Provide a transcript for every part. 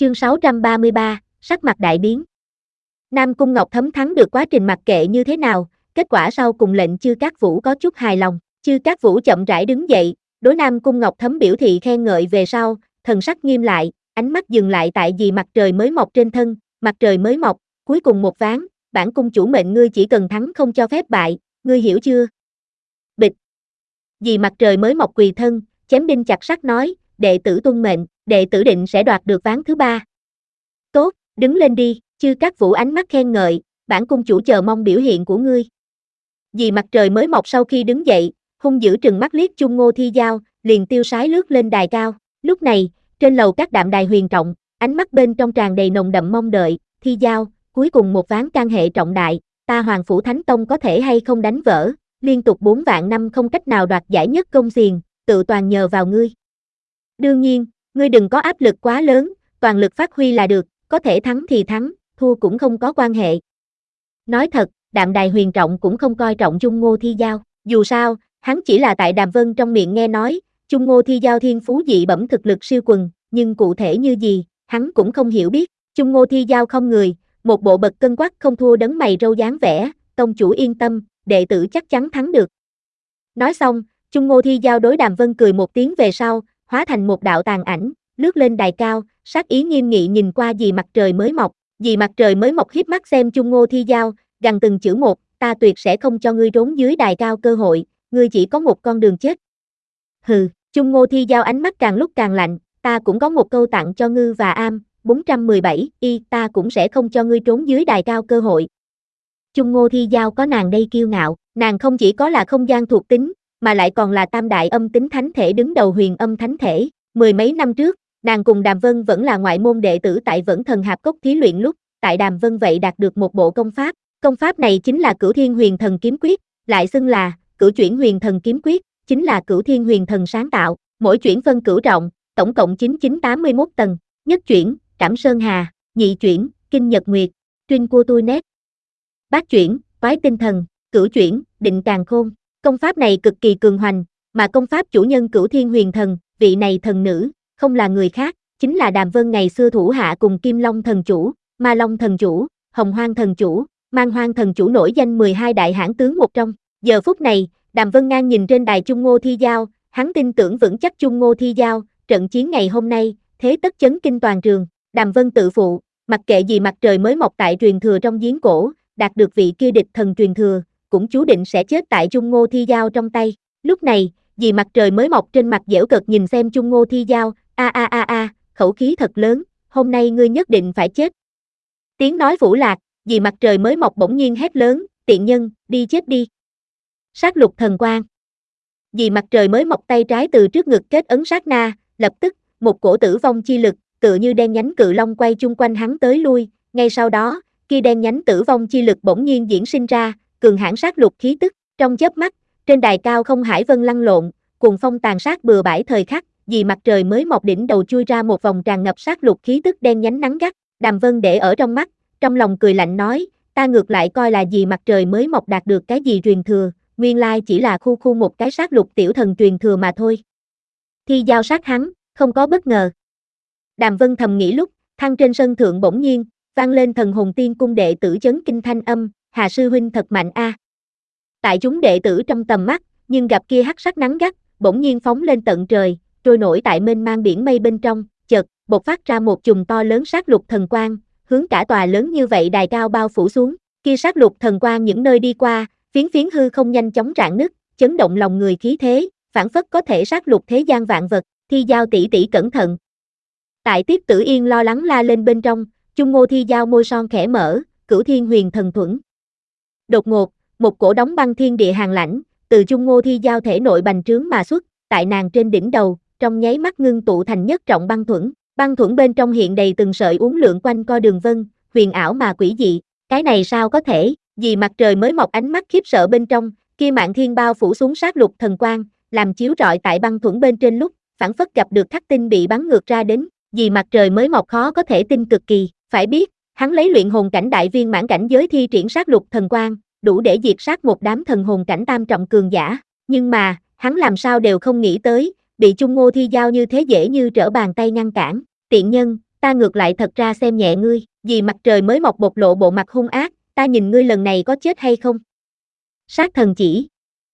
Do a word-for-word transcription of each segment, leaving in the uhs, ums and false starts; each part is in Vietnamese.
Chương sáu trăm ba mươi ba, sắc mặt đại biến. Nam Cung Ngọc Thấm thắng được quá trình mặc kệ như thế nào, kết quả sau cùng lệnh Chư Cát Vũ có chút hài lòng. Chư Cát Vũ chậm rãi đứng dậy, đối Nam Cung Ngọc Thấm biểu thị khen ngợi về sau, thần sắc nghiêm lại, ánh mắt dừng lại tại vì mặt trời mới mọc trên thân, mặt trời mới mọc, cuối cùng một ván, bản cung chủ mệnh ngươi chỉ cần thắng không cho phép bại, ngươi hiểu chưa? Bịch. Vì mặt trời mới mọc quỳ thân, chém đinh chặt sắt nói, đệ tử tuân mệnh, đệ tử định sẽ đoạt được ván thứ ba. Tốt, đứng lên đi, Chư Cát Vũ ánh mắt khen ngợi, bản cung chủ chờ mong biểu hiện của ngươi. Vì mặt trời mới mọc sau khi đứng dậy, hung dữ trừng mắt liếc Chung Ngô Thi Giao, liền tiêu sái lướt lên đài cao. Lúc này, trên lầu các đạm đài huyền trọng, ánh mắt bên trong tràn đầy nồng đậm mong đợi, Thi Giao, cuối cùng một ván can hệ trọng đại, ta Hoàng Phủ Thánh Tông có thể hay không đánh vỡ, liên tục bốn vạn năm không cách nào đoạt giải nhất công xiền, tự toàn nhờ vào ngươi. Đương nhiên, ngươi đừng có áp lực quá lớn, toàn lực phát huy là được, có thể thắng thì thắng, thua cũng không có quan hệ. Nói thật, đạm đài huyền trọng cũng không coi trọng Chung Ngô Thi Giao, dù sao, hắn chỉ là tại Đàm Vân trong miệng nghe nói, Chung Ngô Thi Giao thiên phú dị bẩm thực lực siêu quần, nhưng cụ thể như gì, hắn cũng không hiểu biết. Chung Ngô Thi Giao không người, một bộ bậc cân quắc không thua đấng mày râu dáng vẻ, tông chủ yên tâm, đệ tử chắc chắn thắng được. Nói xong, Chung Ngô Thi Giao đối Đàm Vân cười một tiếng về sau, hóa thành một đạo tàn ảnh, lướt lên đài cao, sát ý nghiêm nghị nhìn qua dì mặt trời mới mọc, dì mặt trời mới mọc hiếp mắt xem Chung Ngô Thi Giao, gằn từng chữ một, ta tuyệt sẽ không cho ngươi trốn dưới đài cao cơ hội, ngươi chỉ có một con đường chết. Hừ, Chung Ngô Thi Giao ánh mắt càng lúc càng lạnh, ta cũng có một câu tặng cho ngươi và am, bốn trăm mười bảy, y, ta cũng sẽ không cho ngươi trốn dưới đài cao cơ hội. Chung Ngô Thi Giao có nàng đây kiêu ngạo, nàng không chỉ có là không gian thuộc tính, mà lại còn là tam đại âm tính thánh thể đứng đầu huyền âm thánh thể. Mười mấy năm trước, nàng cùng Đàm Vân vẫn là ngoại môn đệ tử tại Vẫn Thần Hạp Cốc thí luyện lúc, tại Đàm Vân vậy đạt được một bộ công pháp. Công pháp này chính là Cửu Thiên Huyền Thần Kiếm Quyết, lại xưng là Cửu Chuyển Huyền Thần Kiếm Quyết, chính là Cửu Thiên Huyền Thần sáng tạo, mỗi chuyển phân cửu trọng, tổng cộng chín chín tám mươi mốt tầng, nhất chuyển, Trảm Sơn Hà, nhị chuyển, Kinh Nhật Nguyệt, Truyên Cua Tui Nét, bát chuyển, Toái Tinh Thần, cửu chuyển, Định Càn Khôn. Công pháp này cực kỳ cường hoành, mà công pháp chủ nhân Cửu Thiên Huyền Thần, vị này thần nữ, không là người khác, chính là Đàm Vân ngày xưa thủ hạ cùng Kim Long thần chủ, Ma Long thần chủ, Hồng Hoang thần chủ, Mang Hoang thần chủ nổi danh mười hai đại hãn tướng một trong. Giờ phút này, Đàm Vân ngang nhìn trên đài Chung Ngô Thi Giao, hắn tin tưởng vững chắc Chung Ngô Thi Giao, trận chiến ngày hôm nay, thế tất chấn kinh toàn trường. Đàm Vân tự phụ, mặc kệ gì mặt trời mới mọc tại truyền thừa trong giếng cổ, đạt được vị kia địch thần truyền thừa, cũng chú định sẽ chết tại Chung Ngô Thi Giao trong tay. Lúc này, vì mặt trời mới mọc trên mặt giễu cợt nhìn xem Chung Ngô Thi Giao, a a a a, khẩu khí thật lớn, hôm nay ngươi nhất định phải chết. Tiếng nói vũ lạc, vì mặt trời mới mọc bỗng nhiên hét lớn, tiện nhân, đi chết đi. Sát lục thần quang. Vì mặt trời mới mọc tay trái từ trước ngực kết ấn sát na, lập tức, một cổ tử vong chi lực, tựa như đen nhánh cự long quay chung quanh hắn tới lui, ngay sau đó, kia đen nhánh tử vong chi lực bỗng nhiên diễn sinh ra, cường hãn sát lục khí tức, trong chớp mắt, trên đài cao không hải vân lăn lộn, cuồng phong tàn sát bừa bãi thời khắc, vì mặt trời mới mọc đỉnh đầu chui ra một vòng tràn ngập sát lục khí tức đen nhánh nắng gắt, Đàm Vân để ở trong mắt, trong lòng cười lạnh nói, ta ngược lại coi là vì mặt trời mới mọc đạt được cái gì truyền thừa, nguyên lai chỉ là khu khu một cái sát lục tiểu thần truyền thừa mà thôi. Thi Giao sát hắn, không có bất ngờ. Đàm Vân thầm nghĩ lúc, thăng trên sân thượng bỗng nhiên, vang lên thần hồn tiên cung đệ tử chấn kinh thanh âm, Hà sư huynh thật mạnh a. Tại chúng đệ tử trong tầm mắt, nhưng gặp kia hắc sắc nắng gắt, bỗng nhiên phóng lên tận trời, trôi nổi tại mênh mang biển mây bên trong, chợt, bộc phát ra một chùm to lớn sát lục thần quang, hướng cả tòa lớn như vậy đài cao bao phủ xuống, kia sát lục thần quang những nơi đi qua, phiến phiến hư không nhanh chóng rạn nứt, chấn động lòng người khí thế, phảng phất có thể sát lục thế gian vạn vật, Thi Giao tỷ tỷ cẩn thận. Tại Tiết Tử Yên lo lắng la lên bên trong, Chung Ngô Thi Giao môi son khẽ mở, Cửu Thiên Huyền Thần Thuẫn. Đột ngột, một cổ đóng băng thiên địa hàn lãnh, từ Chung Ngô Thi Giao thể nội bành trướng mà xuất, tại nàng trên đỉnh đầu, trong nháy mắt ngưng tụ thành nhất trọng băng thuẫn. Băng thuẫn bên trong hiện đầy từng sợi uốn lượn quanh co đường vân, huyền ảo mà quỷ dị, cái này sao có thể, vì mặt trời mới mọc ánh mắt khiếp sợ bên trong, kia mạn thiên bao phủ xuống sát lục thần quang, làm chiếu rọi tại băng thuẫn bên trên lúc, phảng phất gặp được khắc tinh bị bắn ngược ra đến, vì mặt trời mới mọc khó có thể tin cực kỳ, phải biết, hắn lấy luyện hồn cảnh đại viên mãn cảnh giới thi triển sát lục thần quang, đủ để diệt sát một đám thần hồn cảnh tam trọng cường giả, nhưng mà, hắn làm sao đều không nghĩ tới, bị Chung Ngô Thi Giao như thế dễ như trở bàn tay ngăn cản, tiện nhân, ta ngược lại thật ra xem nhẹ ngươi, vì mặt trời mới mọc bộc lộ bộ mặt hung ác, ta nhìn ngươi lần này có chết hay không? Sát thần chỉ.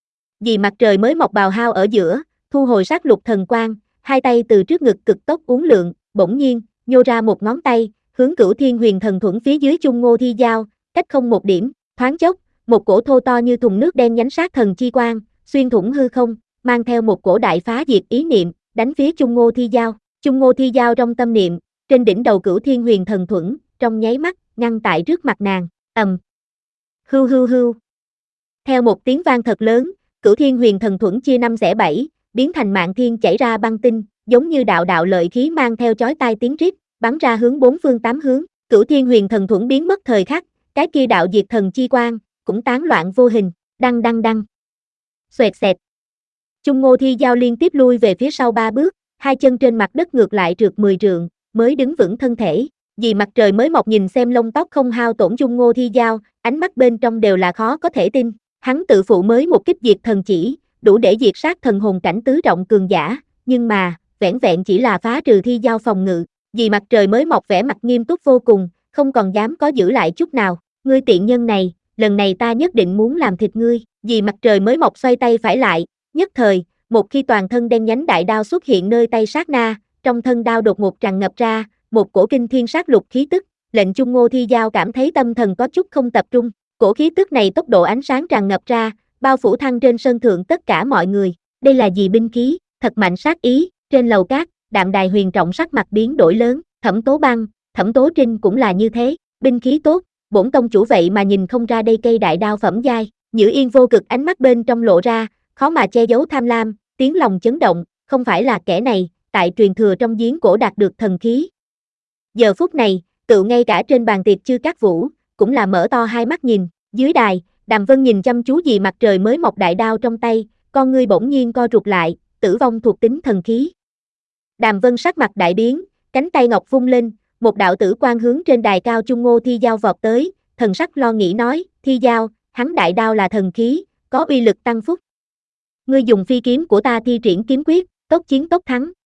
Vì mặt trời mới mọc bào hao ở giữa, thu hồi sát lục thần quang, hai tay từ trước ngực cực tốc uốn lượn, bỗng nhiên, nhô ra một ngón tay, hướng Cửu Thiên Huyền Thần Thuẫn phía dưới Chung Ngô Thi Giao, cách không một điểm, thoáng chốc, một cổ thô to như thùng nước đen nhánh sát thần chi quang, xuyên thủng hư không, mang theo một cổ đại phá diệt ý niệm, đánh phía Chung Ngô Thi Giao. Chung Ngô Thi Giao trong tâm niệm, trên đỉnh đầu Cửu Thiên Huyền Thần Thuẫn, trong nháy mắt, ngăn tại trước mặt nàng, ầm. Hưu hưu hưu. Theo một tiếng vang thật lớn, Cửu Thiên Huyền Thần Thuẫn chia năm xẻ bảy, biến thành mạn thiên chảy ra băng tinh, giống như đạo đạo lợi khí mang theo chói tai tiếng rít, bắn ra hướng bốn phương tám hướng. Cửu Thiên Huyền Thần Thuẫn biến mất thời khắc, cái kia đạo diệt thần chi quang cũng tán loạn vô hình, đăng đăng đăng. Xoẹt xẹt. Chung Ngô Thi Giao liên tiếp lui về phía sau ba bước, hai chân trên mặt đất ngược lại trượt mười trượng, mới đứng vững thân thể. Vì mặt trời mới mọc nhìn xem lông tóc không hao tổn Chung Ngô Thi Giao, ánh mắt bên trong đều là khó có thể tin. Hắn tự phụ mới một kích diệt thần chỉ, đủ để diệt sát thần hồn cảnh tứ trọng cường giả, nhưng mà, vẻn vẹn chỉ là phá trừ Thi Giao phòng ngự. Vì mặt trời mới mọc vẻ mặt nghiêm túc vô cùng, không còn dám có giữ lại chút nào. Ngươi tiện nhân này, lần này ta nhất định muốn làm thịt ngươi. Vì mặt trời mới mọc xoay tay phải lại, nhất thời, một khi toàn thân đen nhánh đại đao xuất hiện nơi tay sát na, trong thân đao đột ngột tràn ngập ra, một cổ kinh thiên sát lục khí tức, lệnh Chung Ngô Thi Giao cảm thấy tâm thần có chút không tập trung. Cổ khí tức này tốc độ ánh sáng tràn ngập ra, bao phủ thăng trên sân thượng tất cả mọi người. Đây là gì binh khí, thật mạnh sát ý. Trên lầu cát, Đạm Đài Huyền Trọng sắc mặt biến đổi lớn, Thẩm Tố Băng, Thẩm Tố Trinh cũng là như thế, binh khí tốt, bổn tông chủ vậy mà nhìn không ra đây cây đại đao phẩm giai. Nhữ Yên vô cực ánh mắt bên trong lộ ra, khó mà che giấu tham lam, tiếng lòng chấn động, không phải là kẻ này, tại truyền thừa trong giếng cổ đạt được thần khí. Giờ phút này, tựu ngay cả trên bàn tiệc Chư Cát Vũ, cũng là mở to hai mắt nhìn, dưới đài, Đàm Vân nhìn chăm chú Vì mặt trời mới mọc đại đao trong tay, con ngươi bỗng nhiên co rụt lại, tử vong thuộc tính thần khí. Đàm Vân sắc mặt đại biến, cánh tay ngọc vung lên, một đạo tử quang hướng trên đài cao Chung Ngô Thi Giao vọt tới, thần sắc lo nghĩ nói, Thi Giao, hắn đại đao là thần khí, có uy lực tăng phúc. Ngươi dùng phi kiếm của ta thi triển kiếm quyết, tốc chiến tốc thắng.